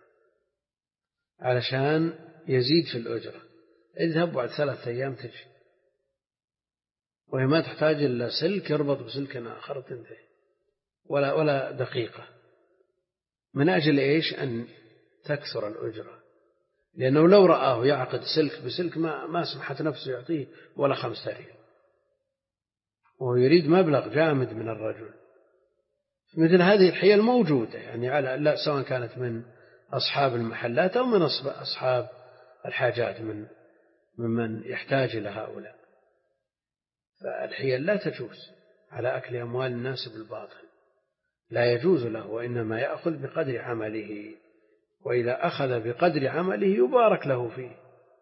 علشان يزيد في الأجرة، اذهب بعد ثلاث أيام تجي، وهي ما تحتاج إلا سلك يربط بسلك آخر تنتهي، ولا ولا دقيقة. من أجل إيش؟ أن تكثر الأجرة، لأنه لو رآه يعقد سلك بسلك ما ما سمحت نفسه يعطيه ولا خمسة ريال، وهو يريد مبلغ جامد من الرجل. مثل هذه الحيل موجودة، يعني على لا سواء كانت من أصحاب المحلات أو من أصحاب الحاجات، من ممن يحتاج إلى هؤلاء. فالحيل لا تجوز على أكل أموال الناس بالباطل، لا يجوز له، وإنما يأخذ بقدر عمله، وإذا أخذ بقدر عمله يبارك له فيه.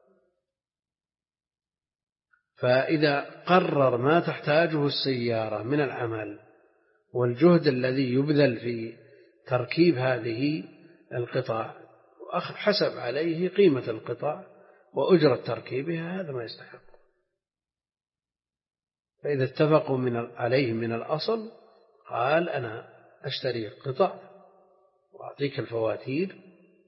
فإذا قرر ما تحتاجه السيارة من العمل والجهد الذي يبذل في تركيب هذه القطع، حسب عليه قيمة القطع وأجرة تركيبها، هذا ما يستحق. فإذا اتفقوا من عليه من الأصل، قال أنا أشتري القطع وأعطيك الفواتير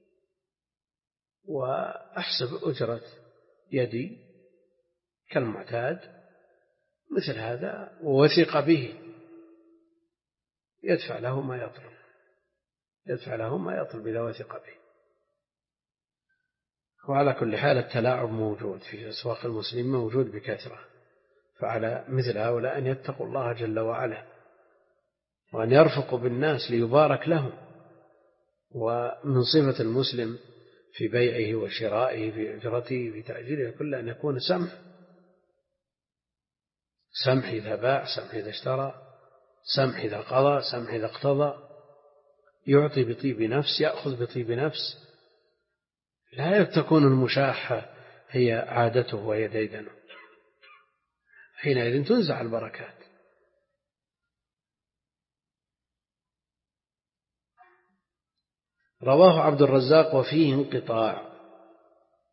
وأحسب أجرة يدي كالمعتاد، مثل هذا، ووثق به، يدفع له ما يطلب، يدفع له ما يطلب إذا وثق به. وعلى كل حال التلاعب موجود في أسواق المسلمين، موجود بكثرة، فعلى مثل هؤلاء أن يتقوا الله جل وعلا، وأن يرفقوا بالناس ليبارك لهم. ومن صفة المسلم في بيعه وشرائه، في أجرته، في تأجيره، كل أن يكون سمح، سمح إذا باع، سمح إذا اشترى، سمح إذا قضى، سمح إذا اقتضى، يعطي بطيب نفس، يأخذ بطيب نفس، لا تكون المشاحة هي عادته وهي ديدنه، حينئذ تنزع البركات. رواه عبد الرزاق وفيه انقطاع،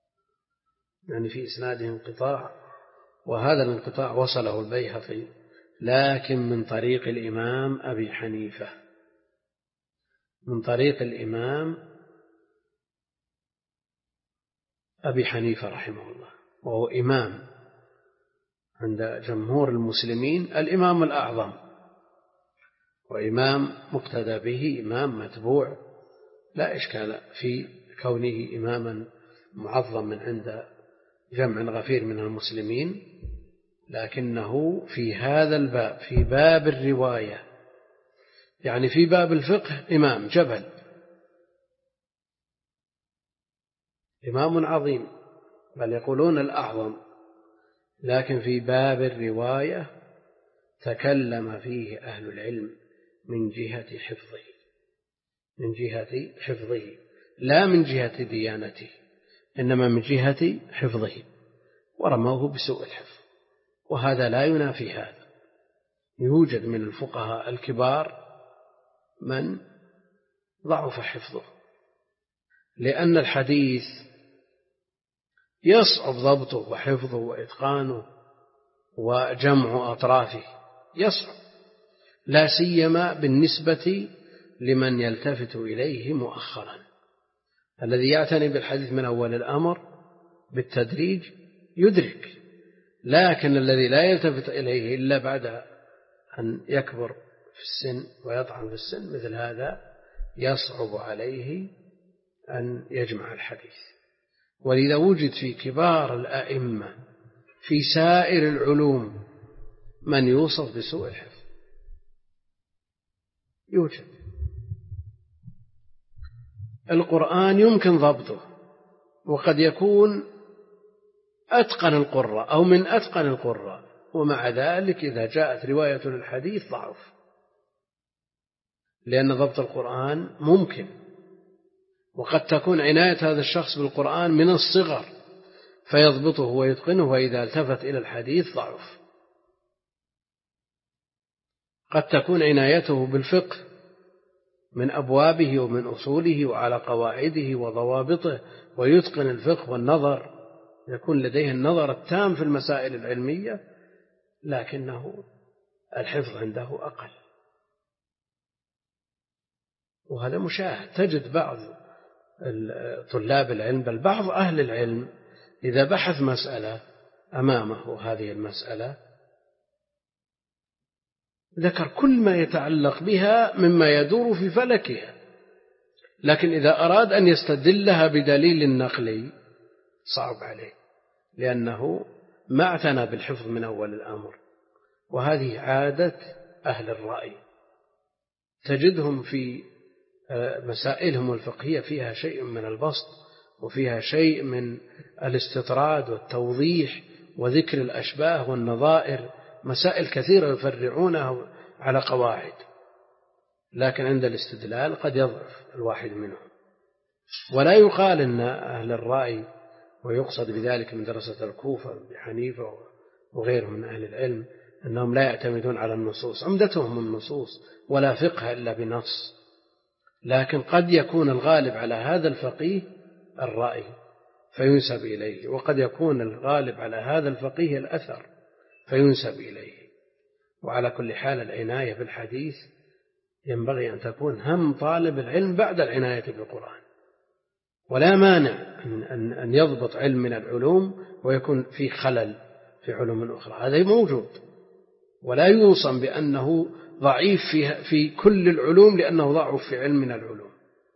يعني في إسناده انقطاع، وهذا الانقطاع وصله البيهقي لكن من طريق الإمام أبي حنيفة، من طريق الإمام أبي حنيفة رحمه الله، وهو إمام عند جمهور المسلمين، الإمام الأعظم وإمام مقتدى به، إمام متبوع لا إشكال في كونه إماما معظم من عند جمع غفير من المسلمين، لكنه في هذا الباب، في باب الرواية، يعني في باب الفقه إمام جبل، إمام عظيم، بل يقولون الأعظم، لكن في باب الرواية تكلم فيه أهل العلم من جهة حفظه، من جهة حفظه لا من جهة ديانته، إنما من جهة حفظه، ورموه بسوء الحفظ، وهذا لا ينافي هذا. يوجد من الفقهاء الكبار من ضعف حفظه، لأن الحديث يصعب ضبطه وحفظه وإتقانه وجمع أطرافه، يصعب، لا سيما بالنسبة لمن يلتفت إليه مؤخرا. الذي يعتني بالحديث من أول الأمر بالتدريج يدرك، لكن الذي لا يلتفت إليه إلا بعد أن يكبر في السن ويطعن في السن، مثل هذا يصعب عليه أن يجمع الحديث. ولذا وجد في كبار الأئمة في سائر العلوم من يوصف بسوء الحفظ، يوجد. القرآن يمكن ضبطه، وقد يكون أتقن القراء أو من أتقن القراء، ومع ذلك إذا جاءت رواية للحديث ضعف، لأن ضبط القرآن ممكن، وقد تكون عناية هذا الشخص بالقرآن من الصغر فيضبطه ويتقنه، وإذا التفت إلى الحديث ضعف. قد تكون عنايته بالفقه من أبوابه ومن أصوله وعلى قواعده وضوابطه، ويتقن الفقه والنظر، يكون لديه النظر التام في المسائل العلمية، لكنه الحفظ عنده أقل، وهذا مشاهد. تجد بعض طلاب العلم، بل بعض أهل العلم، إذا بحث مسألة أمامه هذه المسألة ذكر كل ما يتعلق بها مما يدور في فلكها، لكن إذا أراد أن يستدلها بدليل نقلي صعب عليه، لأنه ما اعتنى بالحفظ من أول الأمر. وهذه عادة أهل الرأي، تجدهم في مسائلهم الفقهية فيها شيء من البسط، وفيها شيء من الاستطراد والتوضيح وذكر الأشباه والنظائر، مسائل كثيرة يفرعونها على قواعد، لكن عند الاستدلال قد يضعف الواحد منهم. ولا يقال أن أهل الرأي، ويقصد بذلك من دراسة الكوفة بحنيفة وغيرهم من أهل العلم، أنهم لا يعتمدون على النصوص، عمدتهم النصوص، ولا فقه إلا بنص، لكن قد يكون الغالب على هذا الفقيه الرأي فينسب إليه، وقد يكون الغالب على هذا الفقيه الأثر فينسب إليه. وعلى كل حال العناية بالحديث ينبغي أن تكون هم طالب العلم بعد العناية بالقرآن، ولا مانع أن يضبط علم من العلوم ويكون في خلل في علوم أخرى، هذا موجود، ولا يوصم بأنه ضعيف في كل العلوم لأنه ضعف في علم من العلوم.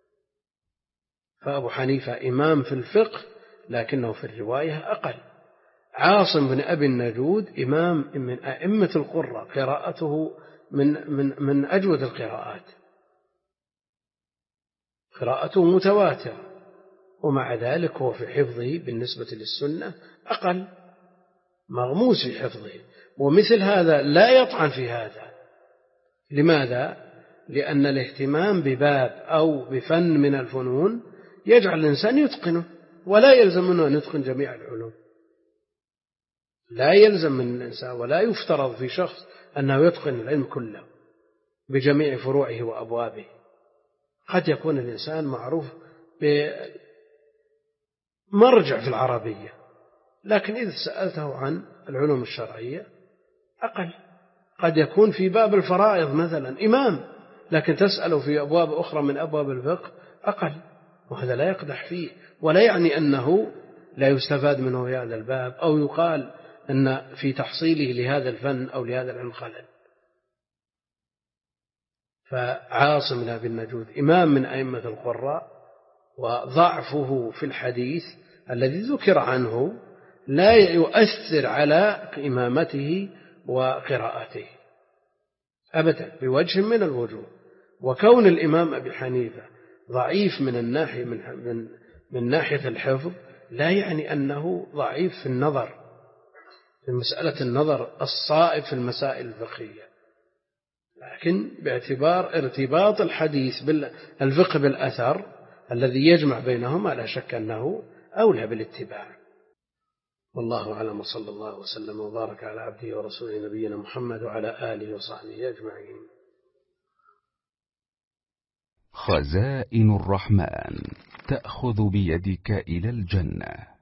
فأبو حنيفة إمام في الفقه لكنه في الرواية أقل. عاصم بن أبي النجود إمام من أئمة القراء، قراءته من, من, من أجود القراءات، قراءته متواترة، ومع ذلك هو في حفظه بالنسبة للسنة أقل، مغموس في حفظه. ومثل هذا لا يطعن في هذا. لماذا؟ لأن الاهتمام بباب أو بفن من الفنون يجعل الإنسان يتقنه، ولا يلزم منه أن يتقن جميع العلوم، لا يلزم من الإنسان ولا يفترض في شخص أنه يتقن العلم كله بجميع فروعه وأبوابه. قد يكون الإنسان معروف بمرجع في العربية، لكن إذا سألته عن العلوم الشرعية أقل، قد يكون في باب الفرائض مثلا إمام، لكن تسأله في أبواب أخرى من أبواب الفقه أقل، وهذا لا يقدح فيه، ولا يعني أنه لا يستفاد منه في هذا الباب، أو يقال أن في تحصيله لهذا الفن أو لهذا العلم خلل. فعاصم بن أبي النجود إمام من أئمة القراء، وضعفه في الحديث الذي ذكر عنه لا يؤثر على إمامته وقراءته أبدا بوجه من الوجوه. وكون الإمام أبي حنيفة ضعيف من الناحية من, من, من ناحية الحفظ لا يعني أنه ضعيف في النظر، في مسألة النظر الصائب في المسائل الفقهية، لكن باعتبار ارتباط الحديث بالفقه بالأثر الذي يجمع بينهما لا شك أنه أولى بالاتباع. والله أعلم، صلى الله وسلم وبارك على عبده ورسوله نبينا محمد وعلى آله وصحبه أجمعين. خزائن الرحمن تأخذ بيدك إلى الجنة.